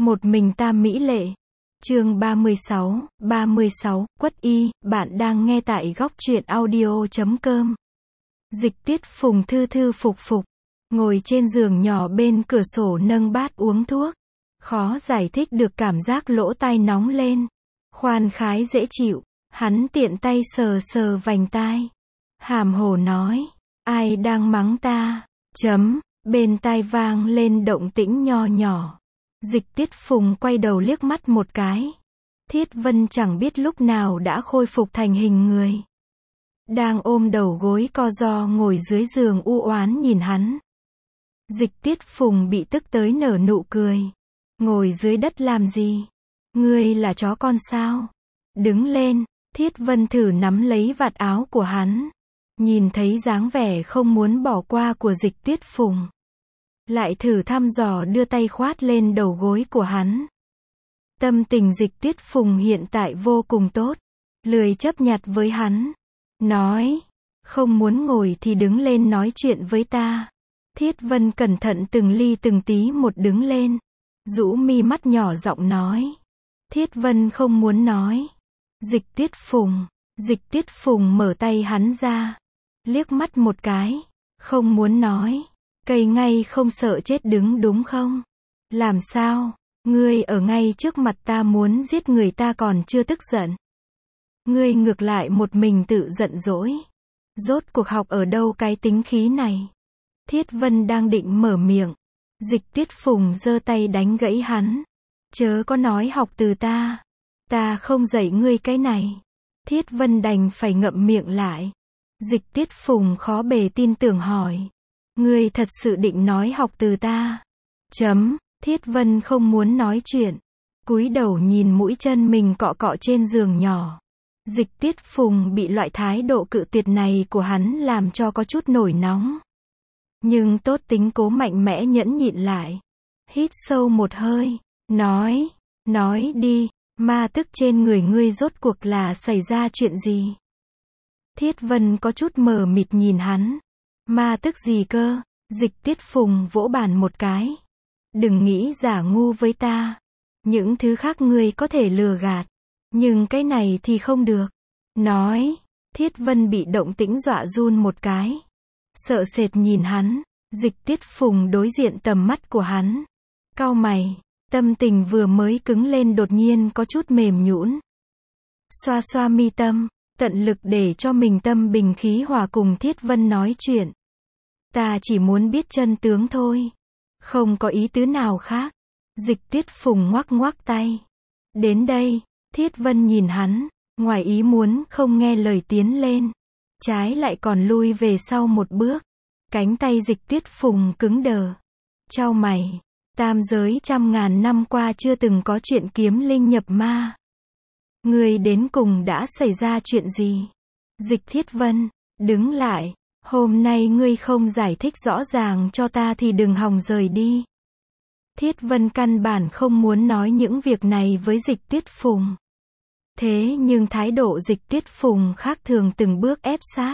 Một mình ta mỹ lệ. Chương 36, Quất Y, bạn đang nghe tại góc truyện audio.com. Dịch Tiết Phùng thư thư phục phục, ngồi trên giường nhỏ bên cửa sổ nâng bát uống thuốc. Khó giải thích được cảm giác lỗ tai nóng lên. Khoan khái dễ chịu, hắn tiện tay sờ sờ vành tai. Hàm hồ nói, ai đang mắng ta? Bên tai vang lên động tĩnh nho nhỏ. Dịch Tiết Phùng quay đầu liếc mắt một cái. Thiết Vân chẳng biết lúc nào đã khôi phục thành hình người. Đang ôm đầu gối co ro ngồi dưới giường u oán nhìn hắn. Dịch Tiết Phùng bị tức tới nở nụ cười. Ngồi dưới đất làm gì? Ngươi là chó con sao? Đứng lên, Thiết Vân thử nắm lấy vạt áo của hắn. Nhìn thấy dáng vẻ không muốn bỏ qua của Dịch Tiết Phùng. Lại thử thăm dò đưa tay khoát lên đầu gối của hắn. Tâm tình Dịch Tiết Phùng hiện tại vô cùng tốt. Lười chấp nhặt với hắn. Nói, không muốn ngồi thì đứng lên nói chuyện với ta. Thiết Vân cẩn thận từng ly từng tí một đứng lên. Rũ mi mắt nhỏ giọng nói. Thiết Vân không muốn nói. Dịch Tiết Phùng mở tay hắn ra. Liếc mắt một cái. Không muốn nói. Cây ngay không sợ chết đứng đúng không? Làm sao? Ngươi ở ngay trước mặt ta muốn giết người ta còn chưa tức giận. Ngươi ngược lại một mình tự giận dỗi. Rốt cuộc học ở đâu cái tính khí này? Thiết Vân đang định mở miệng. Dịch Tiết Phùng giơ tay đánh gãy hắn. Chớ có nói học từ ta. Ta không dạy ngươi cái này. Thiết Vân đành phải ngậm miệng lại. Dịch Tiết Phùng khó bề tin tưởng hỏi. Ngươi thật sự định nói học từ ta? Thiết Vân không muốn nói chuyện. Cúi đầu nhìn mũi chân mình cọ cọ trên giường nhỏ. Dịch Tiết Phùng bị loại thái độ cự tuyệt này của hắn làm cho có chút nổi nóng. Nhưng tốt tính cố mạnh mẽ nhẫn nhịn lại. Hít sâu một hơi. Nói đi, ma tức trên người ngươi rốt cuộc là xảy ra chuyện gì? Thiết Vân có chút mờ mịt nhìn hắn. Ma tức gì cơ? Dịch Tiết Phùng vỗ bàn một cái. Đừng nghĩ giả ngu với ta. Những thứ khác ngươi có thể lừa gạt. Nhưng cái này thì không được. Nói. Thiết Vân bị động tĩnh dọa run một cái. Sợ sệt nhìn hắn. Dịch Tiết Phùng đối diện tầm mắt của hắn. Cau mày. Tâm tình vừa mới cứng lên đột nhiên có chút mềm nhũn. Xoa xoa mi tâm. Tận lực để cho mình tâm bình khí hòa cùng Thiết Vân nói chuyện. Ta chỉ muốn biết chân tướng thôi. Không có ý tứ nào khác. Dịch Tiết Phùng ngoắc ngoắc tay. Đến đây, Thiết Vân nhìn hắn, ngoài ý muốn không nghe lời tiến lên. Trái lại còn lui về sau một bước. Cánh tay Dịch Tiết Phùng cứng đờ. Chau mày. Tam giới trăm ngàn năm qua chưa từng có chuyện kiếm linh nhập ma. Ngươi đến cùng đã xảy ra chuyện gì? Dịch Thiết Vân, đứng lại. Hôm nay ngươi không giải thích rõ ràng cho ta thì đừng hòng rời đi. Thiết Vân căn bản không muốn nói những việc này với Dịch Tiết Phùng. Thế nhưng thái độ Dịch Tiết Phùng khác thường từng bước ép sát.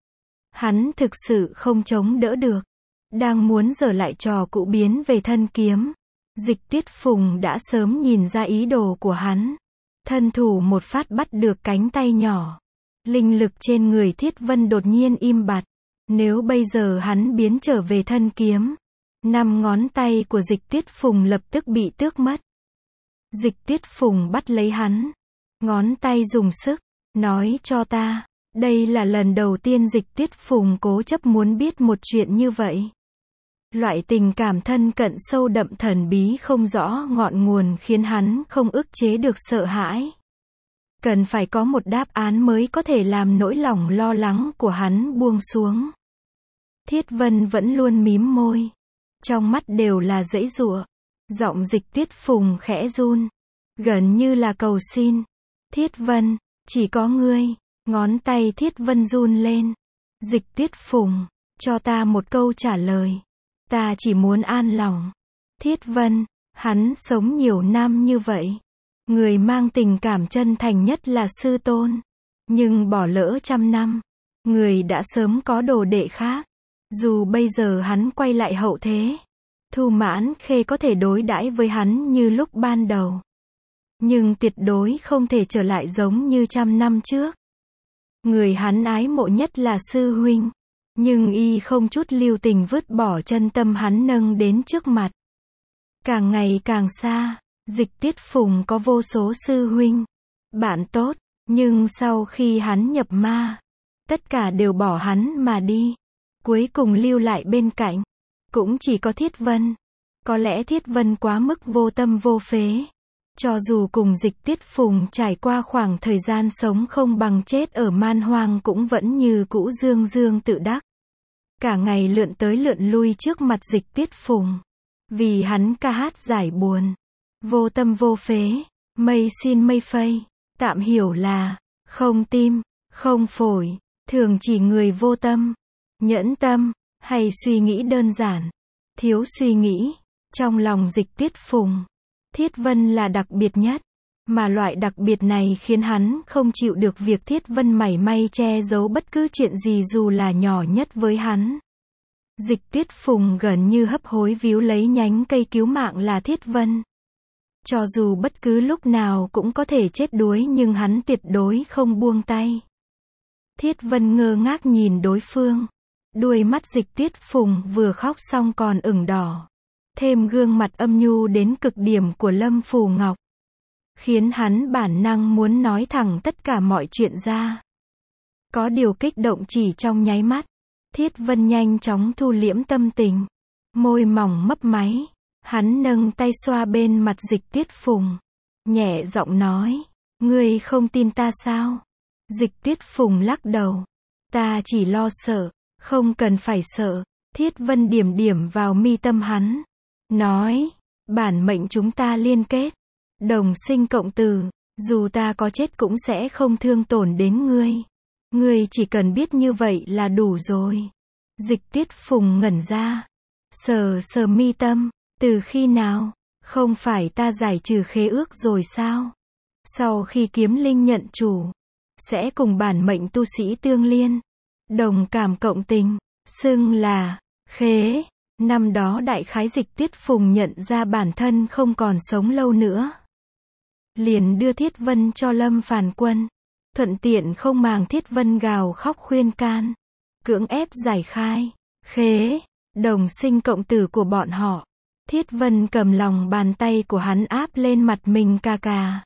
Hắn thực sự không chống đỡ được. Đang muốn giở lại trò cũ biến về thân kiếm. Dịch Tiết Phùng đã sớm nhìn ra ý đồ của hắn. Thân thủ một phát bắt được cánh tay nhỏ. Linh lực trên người Thiết Vân đột nhiên im bặt. Nếu bây giờ hắn biến trở về thân kiếm, 5 ngón tay của Dịch Tiết Phùng lập tức bị tước mất. Dịch Tiết Phùng bắt lấy hắn. Ngón tay dùng sức. Nói cho ta. Đây là lần đầu tiên Dịch Tiết Phùng cố chấp muốn biết một chuyện như vậy. Loại tình cảm thân cận sâu đậm thần bí không rõ ngọn nguồn khiến hắn không ức chế được sợ hãi. Cần phải có một đáp án mới có thể làm nỗi lòng lo lắng của hắn buông xuống. Thiết Vân vẫn luôn mím môi. Trong mắt đều là giãy giụa. Giọng Dịch Tiết Phùng khẽ run. Gần như là cầu xin. Thiết Vân, chỉ có ngươi. Ngón tay Thiết Vân run lên. Dịch Tiết Phùng, cho ta một câu trả lời. Ta chỉ muốn an lòng. Thiết Vân, hắn sống nhiều năm như vậy. Người mang tình cảm chân thành nhất là sư tôn. Nhưng bỏ lỡ trăm năm. Người đã sớm có đồ đệ khác. Dù bây giờ hắn quay lại hậu thế. Thu Mãn Khê có thể đối đãi với hắn như lúc ban đầu. Nhưng tuyệt đối không thể trở lại giống như 100 năm trước. Người hắn ái mộ nhất là sư huynh. Nhưng y không chút lưu tình vứt bỏ chân tâm hắn nâng đến trước mặt. Càng ngày càng xa, Dịch Tiết Phùng có vô số sư huynh, bạn tốt, nhưng sau khi hắn nhập ma, tất cả đều bỏ hắn mà đi. Cuối cùng lưu lại bên cạnh, cũng chỉ có Thiết Vân. Có lẽ Thiết Vân quá mức vô tâm vô phế. Cho dù cùng Dịch Tiết Phùng trải qua khoảng thời gian sống không bằng chết ở man hoang cũng vẫn như cũ dương dương tự đắc. Cả ngày lượn tới lượn lui trước mặt Dịch Tiết Phùng. Vì hắn ca hát giải buồn. Vô tâm vô phế, mây xin mây phây. Tạm hiểu là, không tim, không phổi, thường chỉ người vô tâm, nhẫn tâm, hay suy nghĩ đơn giản, thiếu suy nghĩ. Trong lòng Dịch Tiết Phùng, Thiết Vân là đặc biệt nhất. Mà loại đặc biệt này khiến hắn không chịu được việc Thiết Vân mảy may che giấu bất cứ chuyện gì dù là nhỏ nhất với hắn. Dịch Tiết Phùng gần như hấp hối víu lấy nhánh cây cứu mạng là Thiết Vân. Cho dù bất cứ lúc nào cũng có thể chết đuối nhưng hắn tuyệt đối không buông tay. Thiết Vân ngơ ngác nhìn đối phương. Đuôi mắt Dịch Tiết Phùng vừa khóc xong còn ửng đỏ. Thêm gương mặt âm nhu đến cực điểm của Lâm Phù Ngọc. Khiến hắn bản năng muốn nói thẳng tất cả mọi chuyện ra. Có điều kích động chỉ trong nháy mắt. Thiết Vân nhanh chóng thu liễm tâm tình. Môi mỏng mấp máy. Hắn nâng tay xoa bên mặt Dịch Tiết Phùng. Nhẹ giọng nói. Ngươi không tin ta sao? Dịch Tiết Phùng lắc đầu. Ta chỉ lo sợ. Không cần phải sợ. Thiết Vân điểm điểm vào mi tâm hắn. Nói. Bản mệnh chúng ta liên kết. Đồng sinh cộng tử. Dù ta có chết cũng sẽ không thương tổn đến ngươi. Ngươi chỉ cần biết như vậy là đủ rồi. Dịch Tiết Phùng ngẩn ra. Sờ sờ mi tâm. Từ khi nào? Không phải ta giải trừ khế ước rồi sao? Sau khi kiếm linh nhận chủ, sẽ cùng bản mệnh tu sĩ tương liên. Đồng cảm cộng tình. Xưng là khế. Năm đó đại khái Dịch Tiết Phùng nhận ra bản thân không còn sống lâu nữa. Liền đưa Thiết Vân cho Lâm Phàn Quân. Thuận tiện không màng Thiết Vân gào khóc khuyên can. Cưỡng ép giải khai. Khế. Đồng sinh cộng tử của bọn họ. Thiết Vân cầm lòng bàn tay của hắn áp lên mặt mình cà cà.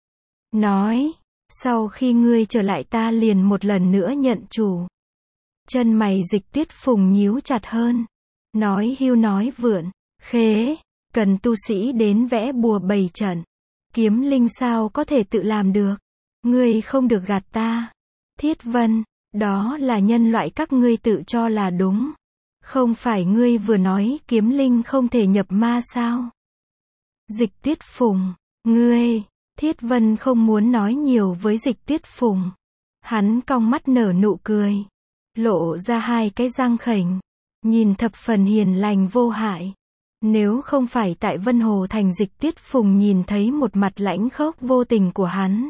Nói. Sau khi ngươi trở lại ta liền một lần nữa nhận chủ. Chân mày Dịch Tiết Phùng nhíu chặt hơn. Nói hưu nói vượn. Khế. Cần tu sĩ đến vẽ bùa bày trận. Kiếm linh sao có thể tự làm được. Ngươi không được gạt ta. Thiết Vân. Đó là nhân loại các ngươi tự cho là đúng. Không phải ngươi vừa nói kiếm linh không thể nhập ma sao? Dịch Tiết Phùng. Ngươi. Thiết Vân không muốn nói nhiều với Dịch Tiết Phùng. Hắn cong mắt nở nụ cười. Lộ ra hai cái răng khểnh. Nhìn thập phần hiền lành vô hại. Nếu không phải tại Vân Hồ Thành Dịch Tiết Phùng nhìn thấy một mặt lãnh khốc vô tình của hắn.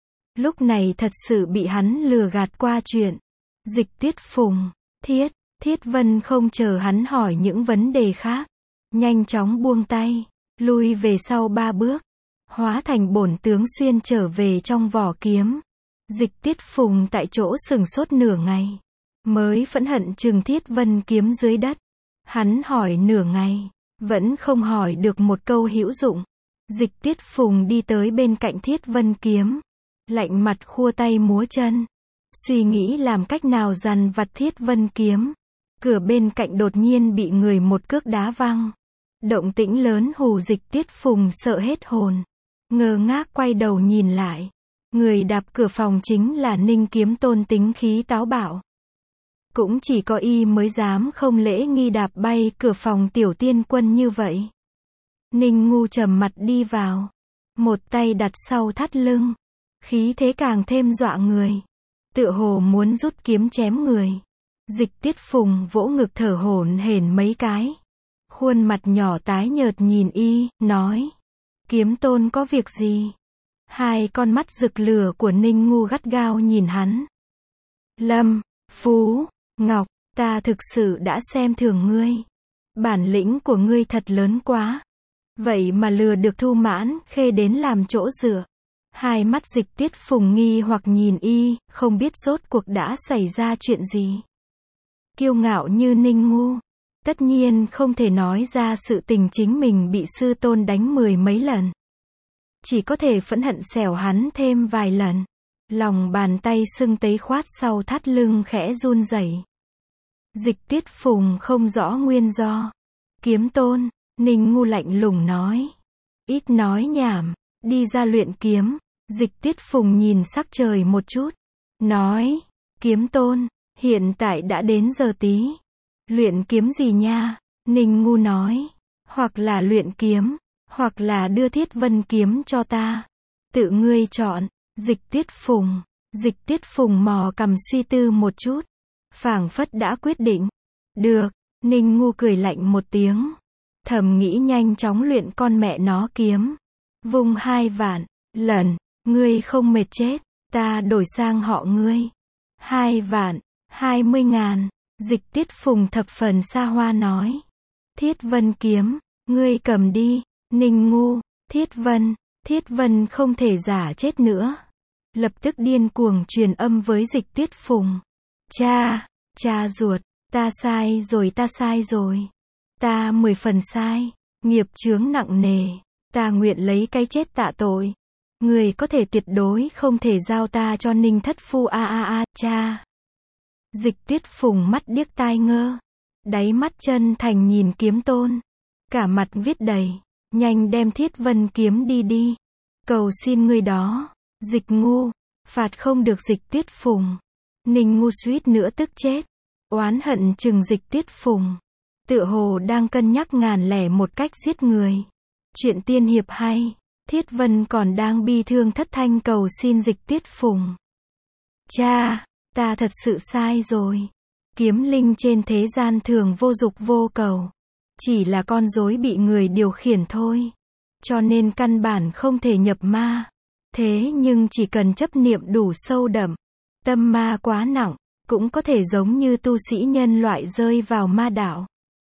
Lúc này thật sự bị hắn lừa gạt qua chuyện. Dịch Tiết Phùng. Thiết Vân không chờ hắn hỏi những vấn đề khác. Nhanh chóng buông tay. Lui về sau 3 bước. Hóa thành bổn tướng xuyên trở về trong vỏ kiếm. Dịch Tiết Phùng tại chỗ sừng sốt nửa ngày. Mới phẫn hận chừng Thiết Vân kiếm dưới đất. Hắn hỏi nửa ngày. Vẫn không hỏi được một câu hữu dụng. Dịch Tiết Phùng đi tới bên cạnh Thiết Vân kiếm. Lạnh mặt khua tay múa chân. Suy nghĩ làm cách nào dằn vặt Thiết Vân kiếm. Cửa bên cạnh đột nhiên bị người một cước đá văng. Động tĩnh lớn hù Dịch Tiết Phùng sợ hết hồn. Ngơ ngác quay đầu nhìn lại. Người đạp cửa phòng chính là Ninh Kiếm Tôn tính khí táo bạo. Cũng chỉ có y mới dám không lễ nghi đạp bay cửa phòng tiểu tiên quân như vậy. Ninh Ngu trầm mặt đi vào. Một tay đặt sau thắt lưng. Khí thế càng thêm dọa người. Tựa hồ muốn rút kiếm chém người. Dịch Tiết Phùng vỗ ngực thở hổn hển mấy cái. Khuôn mặt nhỏ tái nhợt nhìn y, nói. Kiếm Tôn có việc gì? Hai con mắt rực lửa của Ninh Ngu gắt gao nhìn hắn. Lâm, Phú, Ngọc, ta thực sự đã xem thường ngươi. Bản lĩnh của ngươi thật lớn quá. Vậy mà lừa được Thu Mãn Khê đến làm chỗ dựa. Hai mắt Dịch Tiết Phùng nghi hoặc nhìn y, không biết rốt cuộc đã xảy ra chuyện gì. Kiêu ngạo như Ninh Ngu, tất nhiên không thể nói ra sự tình chính mình bị sư tôn đánh 10 mấy lần. Chỉ có thể phẫn hận xẻo hắn thêm vài lần. Lòng bàn tay sưng tấy khoát sau thắt lưng khẽ run rẩy. Dịch Tiết Phùng không rõ nguyên do. Kiếm Tôn, Ninh Ngu lạnh lùng nói. Ít nói nhảm, đi ra luyện kiếm. Dịch Tiết Phùng nhìn sắc trời một chút. Nói, Kiếm Tôn, hiện tại đã đến giờ tí. Luyện kiếm gì nha? Ninh Ngu nói. Hoặc là luyện kiếm, hoặc là đưa Thiết Vân kiếm cho ta. Tự ngươi chọn. Dịch Tiết Phùng mò cằm suy tư một chút. Phảng phất đã quyết định. Được, Ninh Ngu cười lạnh một tiếng. Thầm nghĩ nhanh chóng luyện con mẹ nó kiếm. Vung 2 vạn, lần, ngươi không mệt chết, ta đổi sang họ ngươi. 2 vạn, 20.000, Dịch Tiết Phùng thập phần xa hoa nói. Thiết Vân kiếm, ngươi cầm đi, Ninh Ngu, Thiết Vân không thể giả chết nữa. Lập tức điên cuồng truyền âm với Dịch Tiết Phùng. Cha ruột, ta sai rồi. Ta 10 phần sai, nghiệp chướng nặng nề, ta nguyện lấy cái chết tạ tội. Người có thể tuyệt đối không thể giao ta cho Ninh thất phu cha. Dịch Tiết Phùng mắt điếc tai ngơ, đáy mắt chân thành nhìn Kiếm Tôn, cả mặt viết đầy, nhanh đem Thiết Vân kiếm đi. Cầu xin ngươi đó, Dịch Ngu, phạt không được Dịch Tiết Phùng. Ninh Ngu suýt nữa tức chết, oán hận chừng Dịch Tiết Phùng. Tựa hồ đang cân nhắc 1001 cách giết người. Chuyện tiên hiệp hay. Thiết Vân còn đang bi thương thất thanh cầu xin Dịch Tiết Phùng. Cha, ta thật sự sai rồi. Kiếm linh trên thế gian thường vô dục vô cầu. Chỉ là con rối bị người điều khiển thôi. Cho nên căn bản không thể nhập ma. Thế nhưng chỉ cần chấp niệm đủ sâu đậm, tâm ma quá nặng, cũng có thể giống như tu sĩ nhân loại rơi vào ma đạo.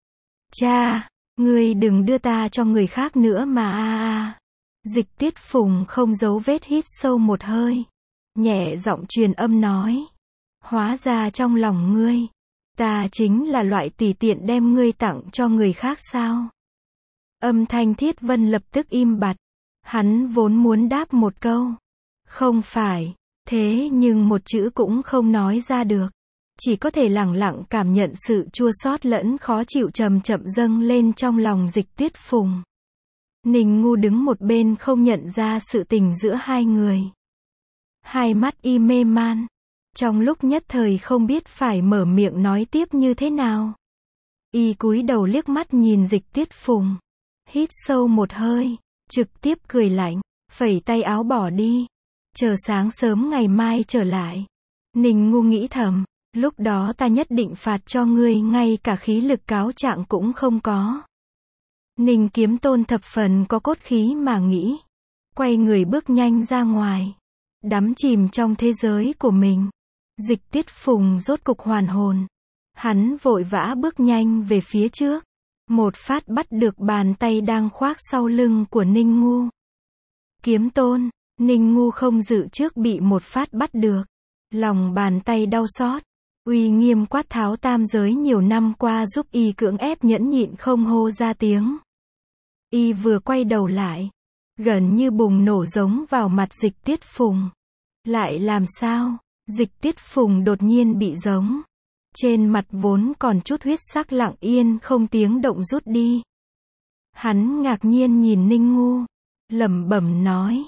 Cha, ngươi đừng đưa ta cho người khác nữa mà. Dịch Tiết Phùng không giấu vết hít sâu một hơi, nhẹ giọng truyền âm nói. Hóa ra trong lòng ngươi, ta chính là loại tùy tiện đem ngươi tặng cho người khác sao? Âm thanh Thiết Vân lập tức im bặt. Hắn vốn muốn đáp một câu. Không phải, thế nhưng một chữ cũng không nói ra được. Chỉ có thể lẳng lặng cảm nhận sự chua xót lẫn khó chịu chậm chậm dâng lên trong lòng Dịch Tiết Phùng. Ninh Ngu đứng một bên không nhận ra sự tình giữa hai người. Hai mắt y mê man. Trong lúc nhất thời không biết phải mở miệng nói tiếp như thế nào. Y cúi đầu liếc mắt nhìn Dịch Tiết Phùng. Hít sâu một hơi, trực tiếp cười lạnh, phẩy tay áo bỏ đi. Chờ sáng sớm ngày mai trở lại. Ninh Ngu nghĩ thầm, lúc đó ta nhất định phạt cho ngươi ngay cả khí lực cáo trạng cũng không có. Ninh Kiếm Tôn thập phần có cốt khí mà nghĩ. Quay người bước nhanh ra ngoài. Đắm chìm trong thế giới của mình. Dịch Tiết Phùng rốt cục hoàn hồn. Hắn vội vã bước nhanh về phía trước. Một phát bắt được bàn tay đang khoác sau lưng của Ninh Ngu. Kiếm Tôn, Ninh Ngu không dự trước bị một phát bắt được. Lòng bàn tay đau xót. Uy nghiêm quát tháo tam giới nhiều năm qua giúp y cưỡng ép nhẫn nhịn không hô ra tiếng. Y vừa quay đầu lại, gần như bùng nổ giống vào mặt Dịch Tiết Phùng. Lại làm sao? Dịch Tiết Phùng đột nhiên bị giống. Trên mặt vốn còn chút huyết sắc lặng yên không tiếng động rút đi. Hắn ngạc nhiên nhìn Ninh Ngu, lẩm bẩm nói,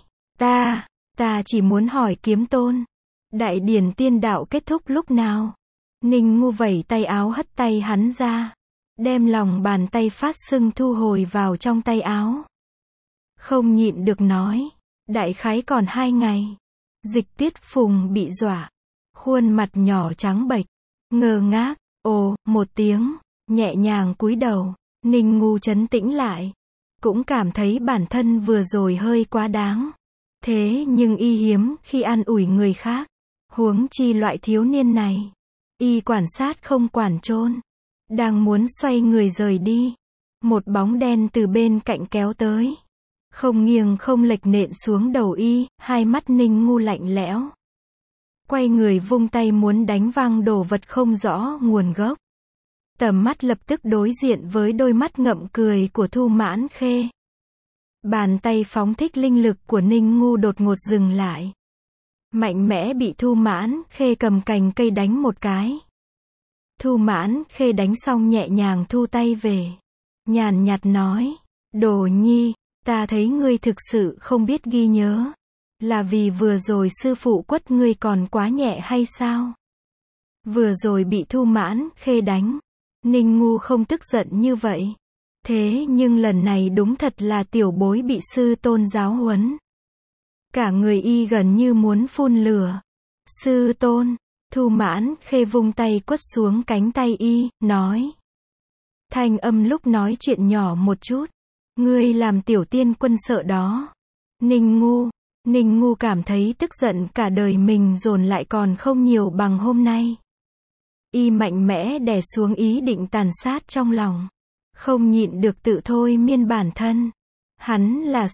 ta chỉ muốn hỏi Kiếm Tôn, đại điển tiên đạo kết thúc lúc nào? Ninh Ngu vẩy tay áo hất tay hắn ra, đem lòng bàn tay phát sưng thu hồi vào trong tay áo. Không nhịn được nói, đại khái còn 2 ngày. Dịch Tiết Phùng bị dọa, khuôn mặt nhỏ trắng bệch, ngơ ngác, ồ, một tiếng, nhẹ nhàng cúi đầu. Ninh Ngu trấn tĩnh lại, cũng cảm thấy bản thân vừa rồi hơi quá đáng. Thế nhưng y hiếm khi an ủi người khác, huống chi loại thiếu niên này. Y quản sát không quản chôn. Đang muốn xoay người rời đi. Một bóng đen từ bên cạnh kéo tới. Không nghiêng không lệch nện xuống đầu y, hai mắt Ninh Ngu lạnh lẽo. Quay người vung tay muốn đánh văng đồ vật không rõ nguồn gốc. Tầm mắt lập tức đối diện với đôi mắt ngậm cười của Thu Mãn Khê. Bàn tay phóng thích linh lực của Ninh Ngu đột ngột dừng lại. Mạnh mẽ bị Thu Mãn Khê cầm cành cây đánh một cái. Thu Mãn Khê đánh xong nhẹ nhàng thu tay về. Nhàn nhạt nói, Đồ Nhi, ta thấy ngươi thực sự không biết ghi nhớ. Là vì vừa rồi sư phụ quất ngươi còn quá nhẹ hay sao? Vừa rồi bị Thu Mãn Khê đánh. Ninh Ngu không tức giận như vậy. Thế nhưng lần này đúng thật là tiểu bối bị sư tôn giáo huấn. Cả người y gần như muốn phun lửa. Sư tôn, Thu Mãn Khê vung tay quất xuống cánh tay y, nói. Thanh âm lúc nói chuyện nhỏ một chút. Ngươi làm tiểu tiên quân sợ đó. Ninh Ngu cảm thấy tức giận cả đời mình dồn lại còn không nhiều bằng hôm nay. Y mạnh mẽ đè xuống ý định tàn sát trong lòng. Không nhịn được tự thôi miên bản thân. Hắn là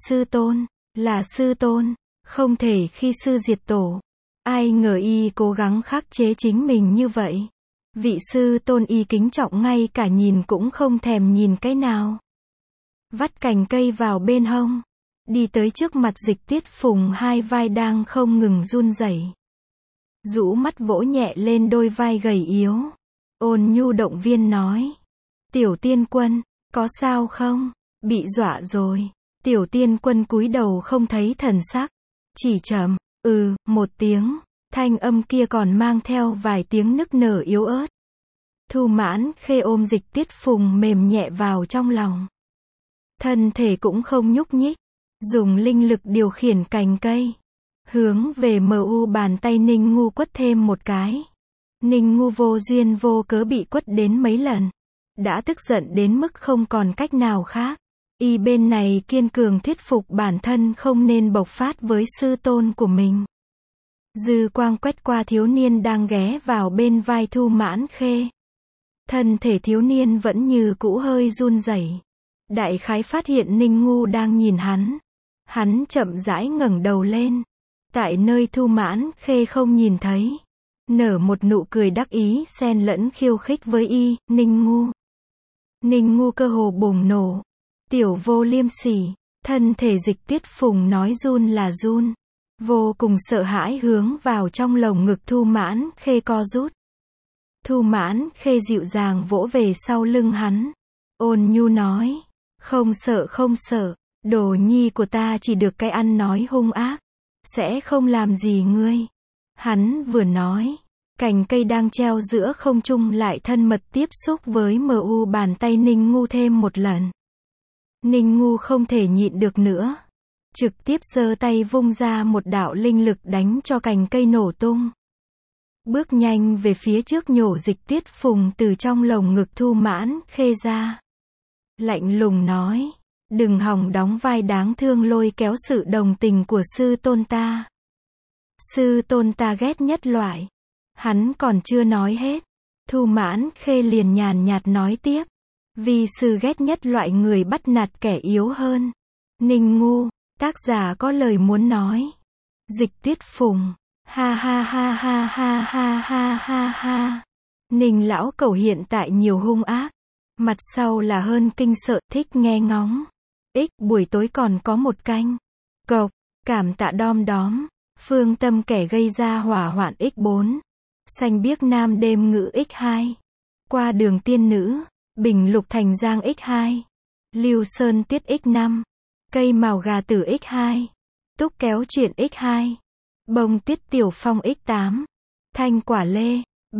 sư tôn, không thể khi sư diệt tổ. Ai ngờ y cố gắng khắc chế chính mình như vậy. Vị sư tôn y kính trọng ngay cả nhìn cũng không thèm nhìn cái nào. Vắt cành cây vào bên hông. Đi tới trước mặt Dịch Tiết Phùng, hai vai đang không ngừng run rẩy. Rũ mắt vỗ nhẹ lên đôi vai gầy yếu. Ôn nhu động viên nói. Tiểu tiên quân, có sao không? Bị dọa rồi. Tiểu tiên quân cúi đầu không thấy thần sắc. Chỉ chậm, một tiếng. Thanh âm kia còn mang theo vài tiếng nức nở yếu ớt. Thu Mãn Khê ôm Dịch Tiết Phùng mềm nhẹ vào trong lòng. Thân thể cũng không nhúc nhích. Dùng linh lực điều khiển cành cây. Hướng về MU bàn tay Ninh Ngu quất thêm một cái. Ninh Ngu vô duyên vô cớ bị quất đến mấy lần. Đã tức giận đến mức không còn cách nào khác. Y bên này kiên cường thuyết phục bản thân không nên bộc phát với sư tôn của mình. Dư quang quét qua thiếu niên đang ghé vào bên vai Thu Mãn Khê. Thân thể thiếu niên vẫn như cũ hơi run rẩy. Đại khái phát hiện Ninh Ngu đang nhìn hắn. Hắn chậm rãi ngẩng đầu lên. Tại nơi Thu Mãn Khê không nhìn thấy. Nở một nụ cười đắc ý xen lẫn khiêu khích với y, Ninh Ngu cơ hồ bùng nổ. Tiểu vô liêm sỉ. Thân thể Dịch Tiết Phùng nói run là run. Vô cùng sợ hãi hướng vào trong lồng ngực Thu Mãn Khê co rút. Thu Mãn Khê dịu dàng vỗ về sau lưng hắn. Ôn nhu nói. Không sợ. Đồ nhi của ta chỉ được cái ăn nói hung ác. Sẽ không làm gì ngươi. Hắn vừa nói. Cành cây đang treo giữa không trung lại thân mật tiếp xúc với MU bàn tay Ninh Ngu thêm một lần. Ninh Ngu không thể nhịn được nữa. Trực tiếp giơ tay vung ra một đạo linh lực đánh cho cành cây nổ tung. Bước nhanh về phía trước nhổ Dịch Tiết Phùng từ trong lồng ngực Thu Mãn Khê ra. Lạnh lùng nói. Đừng hòng đóng vai đáng thương lôi kéo sự đồng tình của sư tôn ta. Sư tôn ta ghét nhất loại. Hắn còn chưa nói hết. Thu Mãn Khê liền nhàn nhạt nói tiếp. Vì sư ghét nhất loại người bắt nạt kẻ yếu hơn. Ninh Ngu, tác giả có lời muốn nói. Dịch Tiết Phùng. Ha ha ha ha ha ha ha ha ha. Ninh lão cẩu hiện tại nhiều hung ác. Mặt sau là hơn kinh sợ, thích nghe ngóng. Buổi tối còn có một canh. Cộc, cảm tạ đom đóm. Phương Tâm kẻ gây ra hỏa hoạn x4. Xanh biếc nam đêm ngữ x2. Qua đường tiên nữ. Bình lục thành giang x2. Lưu Sơn tiết x5. Cây màu gà tử x2. Túc kéo chuyện x2. Bông tiết tiểu phong x8. Thanh quả lê.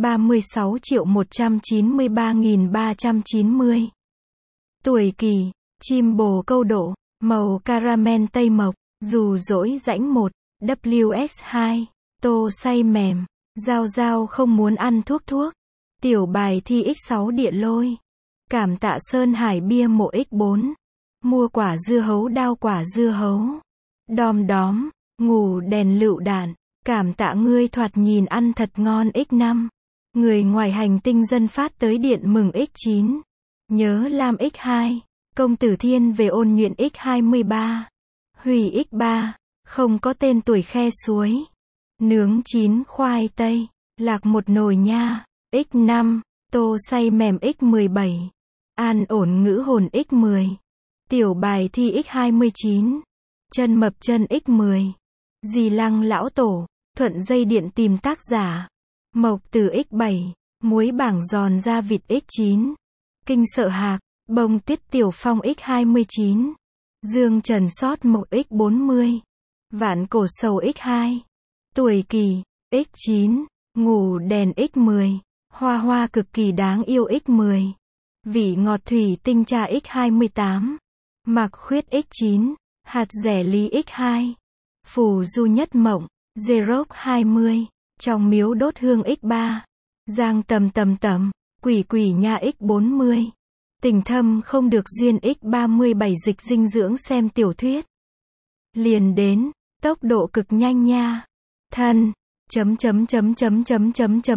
36.193.390. Tuổi Kỷ. Chim bồ câu độ. Màu caramel tây mộc. Dù dỗi rãnh 1. WS2. Tô say mềm. Giao không muốn ăn thuốc. Tiểu bài thi x6 địa lôi. Cảm tạ Sơn Hải bia mộ x4. Mua quả dưa hấu đao quả dưa hấu. Đom đóm. Ngủ đèn lựu đạn. Cảm tạ ngươi thoạt nhìn ăn thật ngon x5. Người ngoài hành tinh dân phát tới điện mừng X9. Nhớ Lam X2. Công tử thiên về ôn nhuyễn X23. Hủy X3. Không có tên tuổi khe suối. Nướng chín khoai tây. Lạc một nồi nha. X5. Tô say mềm X17. An ổn ngữ hồn X10. Tiểu bài thi X29. Chân mập chân X10. Dì lăng lão tổ. Thuận dây điện tìm tác giả. Mộc từ X7. Muối bảng giòn da vịt X9. Kinh sợ hạc. Bông tiết tiểu phong X29. Dương trần sót mộc X40. Vạn cổ sầu X2. Tuổi kỳ. X9. Ngủ đèn X10. Hoa hoa cực kỳ đáng yêu X10. Vị ngọt thủy tinh trà X28. Mặc khuyết X9. Hạt rẻ lý X2. Phù du nhất mộng. Xerox 20. Trong miếu đốt hương X3. Giang tầm tầm tầm. Quỷ quỷ nha X40. Tình thâm không được duyên X37. Dịch dinh dưỡng xem tiểu thuyết. Liền đến. Tốc độ cực nhanh nha. Thân.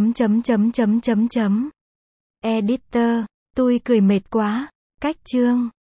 Editor. Tôi cười mệt quá. Cách chương.